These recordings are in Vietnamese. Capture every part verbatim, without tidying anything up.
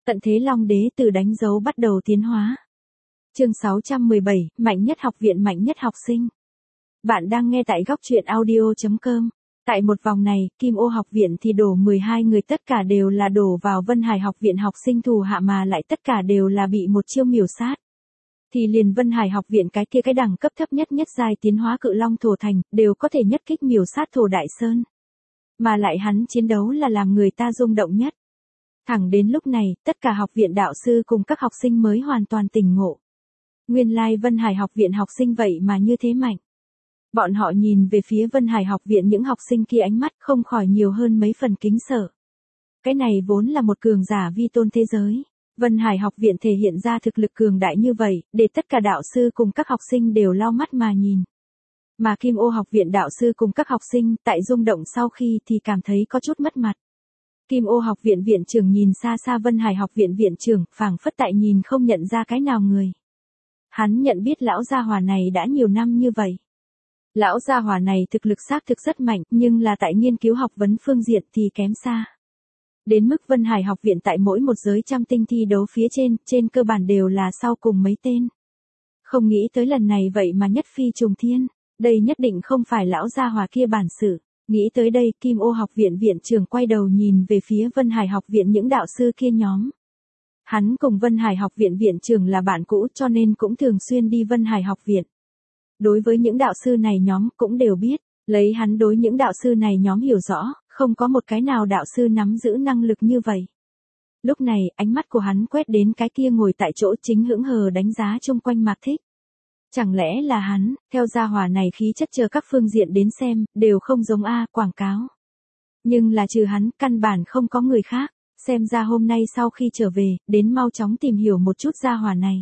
Tận thế Long Đế từ đánh dấu bắt đầu tiến hóa. Chương sáu trăm mười bảy, mạnh nhất học viện mạnh nhất học sinh. Bạn đang nghe tại góc truyện audio chấm com. Tại một vòng này, Kim Ô học viện thì đổ mười hai người tất cả đều là đổ vào Vân Hải học viện học sinh thù hạ mà lại tất cả đều là bị một chiêu miểu sát. Thì liền Vân Hải học viện cái kia cái đẳng cấp thấp nhất nhất giai tiến hóa cự long thổ thành, đều có thể nhất kích miểu sát thổ đại sơn. Mà lại hắn chiến đấu là làm người ta rung động nhất. Thẳng đến lúc này, tất cả học viện đạo sư cùng các học sinh mới hoàn toàn tỉnh ngộ. Nguyên lai Vân Hải học viện học sinh vậy mà như thế mạnh. Bọn họ nhìn về phía Vân Hải học viện những học sinh kia ánh mắt không khỏi nhiều hơn mấy phần kính sợ. Cái này vốn là một cường giả vi tôn thế giới. Vân Hải học viện thể hiện ra thực lực cường đại như vậy, để tất cả đạo sư cùng các học sinh đều lau mắt mà nhìn. Mà Kim Ô học viện đạo sư cùng các học sinh tại rung động sau khi thì cảm thấy có chút mất mặt. Kim Ô học viện viện trưởng nhìn xa xa Vân Hải học viện viện trưởng, phảng phất tại nhìn không nhận ra cái nào người. Hắn nhận biết lão gia hỏa này đã nhiều năm như vậy. Lão gia hỏa này thực lực xác thực rất mạnh, nhưng là tại nghiên cứu học vấn phương diện thì kém xa. Đến mức Vân Hải học viện tại mỗi một giới trăm tinh thi đấu phía trên, trên cơ bản đều là sau cùng mấy tên. Không nghĩ tới lần này vậy mà nhất phi trùng thiên, đây nhất định không phải lão gia hỏa kia bản sự. Nghĩ tới đây, Kim Ô học viện viện trưởng quay đầu nhìn về phía Vân Hải học viện những đạo sư kia nhóm. Hắn cùng Vân Hải học viện viện trưởng là bạn cũ cho nên cũng thường xuyên đi Vân Hải học viện. Đối với những đạo sư này nhóm cũng đều biết, lấy hắn đối những đạo sư này nhóm hiểu rõ, không có một cái nào đạo sư nắm giữ năng lực như vậy. Lúc này, ánh mắt của hắn quét đến cái kia ngồi tại chỗ chính hững hờ đánh giá chung quanh Mạc Thích. Chẳng lẽ là hắn, theo gia hỏa này khí chất chờ các phương diện đến xem, đều không giống A quảng cáo. Nhưng là trừ hắn, căn bản không có người khác, xem ra hôm nay sau khi trở về, đến mau chóng tìm hiểu một chút gia hỏa này.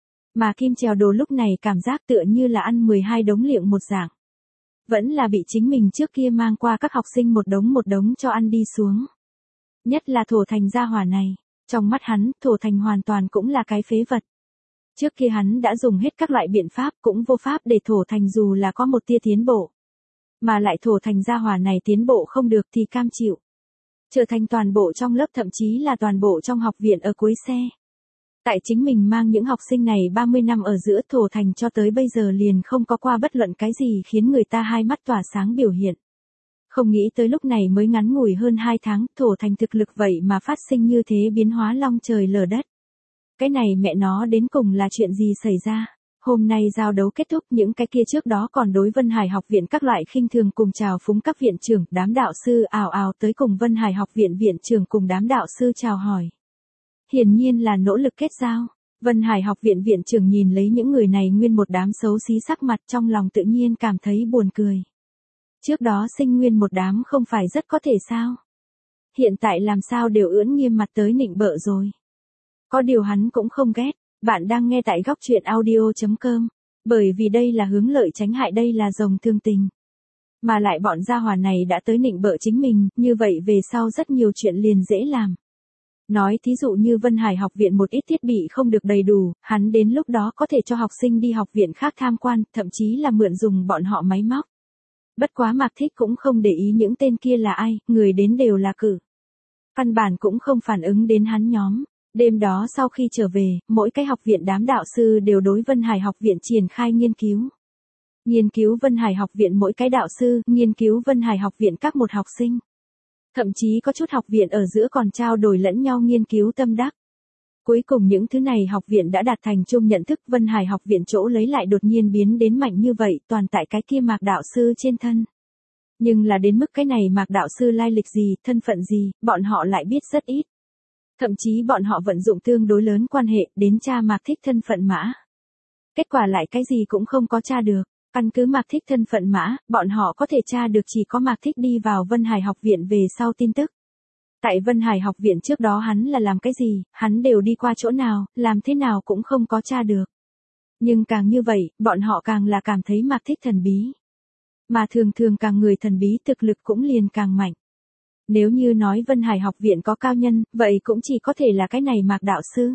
Mà Kim Trèo Đồ lúc này cảm giác tựa như là ăn mười hai đống liệng một dạng. Vẫn là bị chính mình trước kia mang qua các học sinh một đống một đống cho ăn đi xuống. Nhất là Thổ Thành gia hỏa này, trong mắt hắn, Thổ Thành hoàn toàn cũng là cái phế vật. Trước kia hắn đã dùng hết các loại biện pháp cũng vô pháp để Thổ Thành dù là có một tia tiến bộ. Mà lại Thổ Thành gia hỏa này tiến bộ không được thì cam chịu. Trở thành toàn bộ trong lớp thậm chí là toàn bộ trong học viện ở cuối xe. Tại chính mình mang những học sinh này ba mươi năm ở giữa Thổ Thành cho tới bây giờ liền không có qua bất luận cái gì khiến người ta hai mắt tỏa sáng biểu hiện. Không nghĩ tới lúc này mới ngắn ngủi hơn hai tháng, Thổ Thành thực lực vậy mà phát sinh như thế biến hóa long trời lở đất. Cái này mẹ nó đến cùng là chuyện gì xảy ra? Hôm nay giao đấu kết thúc, những cái kia trước đó còn đối Vân Hải học viện các loại khinh thường cùng chào phúng các viện trưởng, đám đạo sư ào ào tới cùng Vân Hải học viện viện trưởng cùng đám đạo sư chào hỏi. Hiển nhiên là nỗ lực kết giao. Vân Hải học viện viện trưởng nhìn lấy những người này nguyên một đám xấu xí sắc mặt trong lòng tự nhiên cảm thấy buồn cười. Trước đó sinh nguyên một đám không phải rất có thể sao? Hiện tại làm sao đều ưỡn nghiêm mặt tới nịnh bợ rồi. Có điều hắn cũng không ghét. Bạn đang nghe tại góc truyện audio chấm com. Bởi vì đây là hướng lợi tránh hại, đây là rồng thương tình. Mà lại bọn gia hỏa này đã tới nịnh bợ chính mình, như vậy về sau rất nhiều chuyện liền dễ làm. Nói thí dụ như Vân Hải học viện một ít thiết bị không được đầy đủ, hắn đến lúc đó có thể cho học sinh đi học viện khác tham quan, thậm chí là mượn dùng bọn họ máy móc. Bất quá Mạc Thích cũng không để ý những tên kia là ai, người đến đều là cử. Căn bản cũng không phản ứng đến hắn nhóm. Đêm đó sau khi trở về, mỗi cái học viện đám đạo sư đều đối Vân Hải học viện triển khai nghiên cứu. Nghiên cứu Vân Hải học viện mỗi cái đạo sư, nghiên cứu Vân Hải học viện các một học sinh. Thậm chí có chút học viện ở giữa còn trao đổi lẫn nhau nghiên cứu tâm đắc. Cuối cùng những thứ này học viện đã đạt thành chung nhận thức, Vân Hải học viện chỗ lấy lại đột nhiên biến đến mạnh như vậy toàn tại cái kia Mạc đạo sư trên thân. Nhưng là đến mức cái này Mạc đạo sư lai lịch gì, thân phận gì, bọn họ lại biết rất ít. Thậm chí bọn họ vận dụng tương đối lớn quan hệ đến tra Mạc Thích thân phận mã. Kết quả lại cái gì cũng không có tra được. Căn cứ Mạc Thích thân phận mã, bọn họ có thể tra được chỉ có Mạc Thích đi vào Vân Hải học viện về sau tin tức. Tại Vân Hải học viện trước đó hắn là làm cái gì, hắn đều đi qua chỗ nào, làm thế nào cũng không có tra được. Nhưng càng như vậy, bọn họ càng là cảm thấy Mạc Thích thần bí. Mà thường thường càng người thần bí thực lực cũng liền càng mạnh. Nếu như nói Vân Hải học viện có cao nhân, vậy cũng chỉ có thể là cái này Mạc đạo sư.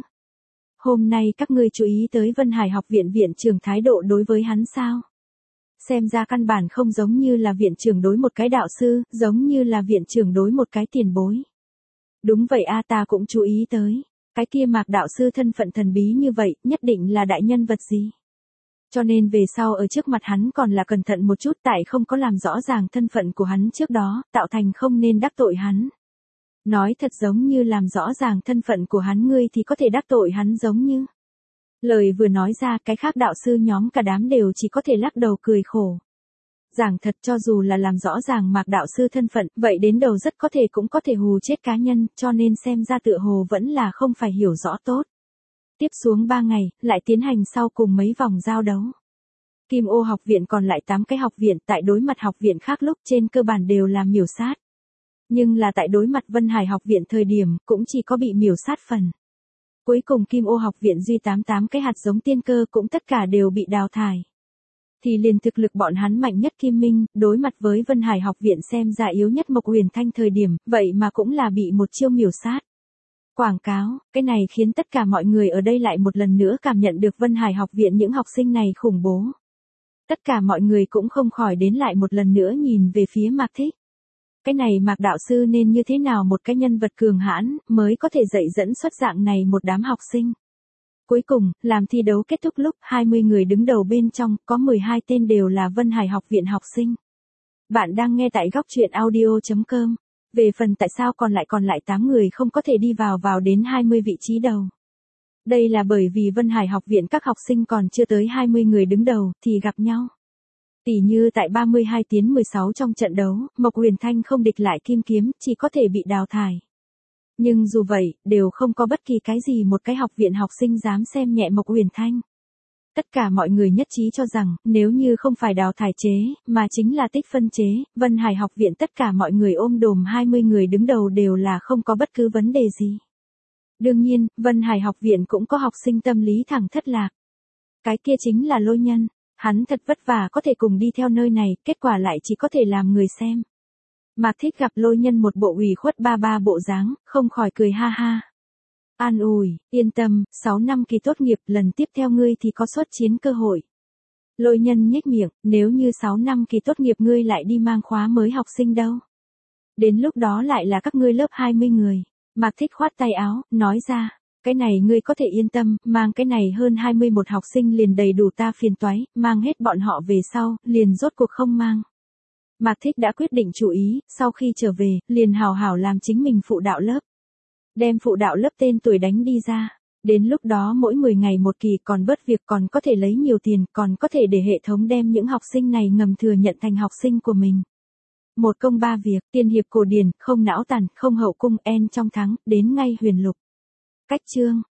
Hôm nay các ngươi chú ý tới Vân Hải học viện viện trưởng thái độ đối với hắn sao? Xem ra căn bản không giống như là viện trưởng đối một cái đạo sư, giống như là viện trưởng đối một cái tiền bối. Đúng vậy a, ta cũng chú ý tới. Cái kia Mạc đạo sư thân phận thần bí như vậy, nhất định là đại nhân vật gì? Cho nên về sau ở trước mặt hắn còn là cẩn thận một chút tại không có làm rõ ràng thân phận của hắn trước đó, tạo thành không nên đắc tội hắn. Nói thật giống như làm rõ ràng thân phận của hắn ngươi thì có thể đắc tội hắn giống như. Lời vừa nói ra cái khác đạo sư nhóm cả đám đều chỉ có thể lắc đầu cười khổ. Giảng thật cho dù là làm rõ ràng Mạc đạo sư thân phận, vậy đến đầu rất có thể cũng có thể hù chết cá nhân, cho nên xem ra tựa hồ vẫn là không phải hiểu rõ tốt. Tiếp xuống ba ngày, lại tiến hành sau cùng mấy vòng giao đấu. Kim Ô học viện còn lại tám cái học viện tại đối mặt học viện khác lúc trên cơ bản đều là miểu sát. Nhưng là tại đối mặt Vân Hải học viện thời điểm, cũng chỉ có bị miểu sát phần. Cuối cùng Kim Ô học viện duy tám tám cái hạt giống tiên cơ cũng tất cả đều bị đào thải. Thì liền thực lực bọn hắn mạnh nhất Kim Minh, đối mặt với Vân Hải học viện xem ra yếu nhất Mộc Huyền Thanh thời điểm, vậy mà cũng là bị một chiêu miểu sát. Quảng cáo, cái này khiến tất cả mọi người ở đây lại một lần nữa cảm nhận được Vân Hải học viện những học sinh này khủng bố. Tất cả mọi người cũng không khỏi đến lại một lần nữa nhìn về phía Mạc Thích. Cái này Mạc đạo sư nên như thế nào một cái nhân vật cường hãn, mới có thể dạy dẫn xuất dạng này một đám học sinh. Cuối cùng, làm thi đấu kết thúc lúc hai mươi người đứng đầu bên trong, có mười hai tên đều là Vân Hải học viện học sinh. Bạn đang nghe tại góc truyện audio chấm com. Về phần tại sao còn lại còn lại tám người không có thể đi vào vào đến hai mươi vị trí đầu. Đây là bởi vì Vân Hải học viện các học sinh còn chưa tới hai mươi người đứng đầu, thì gặp nhau. Tỷ như tại ba mươi hai tiến mười sáu trong trận đấu, Mộc Huyền Thanh không địch lại Kim Kiếm, chỉ có thể bị đào thải. Nhưng dù vậy, đều không có bất kỳ cái gì một cái học viện học sinh dám xem nhẹ Mộc Huyền Thanh. Tất cả mọi người nhất trí cho rằng, nếu như không phải đào thải chế, mà chính là tích phân chế, Vân Hải học viện tất cả mọi người ôm đồm hai mươi người đứng đầu đều là không có bất cứ vấn đề gì. Đương nhiên, Vân Hải học viện cũng có học sinh tâm lý thẳng thất lạc. Cái kia chính là Lôi Nhân, hắn thật vất vả có thể cùng đi theo nơi này, kết quả lại chỉ có thể làm người xem. Mạc Thích gặp Lôi Nhân một bộ ủy khuất ba ba bộ dáng, không khỏi cười ha ha. An ủi, yên tâm, sáu năm kỳ tốt nghiệp, lần tiếp theo ngươi thì có xuất chiến cơ hội. Lôi Nhân nhếch miệng, nếu như sáu năm kỳ tốt nghiệp ngươi lại đi mang khóa mới học sinh đâu. Đến lúc đó lại là các ngươi lớp hai mươi người. Mạc Thích khoát tay áo, nói ra, cái này ngươi có thể yên tâm, mang cái này hơn hai mươi mốt học sinh liền đầy đủ ta phiền toái, mang hết bọn họ về sau, liền rốt cuộc không mang. Mạc Thích đã quyết định chủ ý, sau khi trở về, liền hào hảo làm chính mình phụ đạo lớp. Đem phụ đạo lớp tên tuổi đánh đi ra. Đến lúc đó mỗi mười ngày một kỳ còn bớt việc còn có thể lấy nhiều tiền, còn có thể để hệ thống đem những học sinh này ngầm thừa nhận thành học sinh của mình. Một công ba việc, tiên hiệp cổ điển, không não tàn, không hậu cung, en trong thắng, đến ngay huyền lục. Cách chương,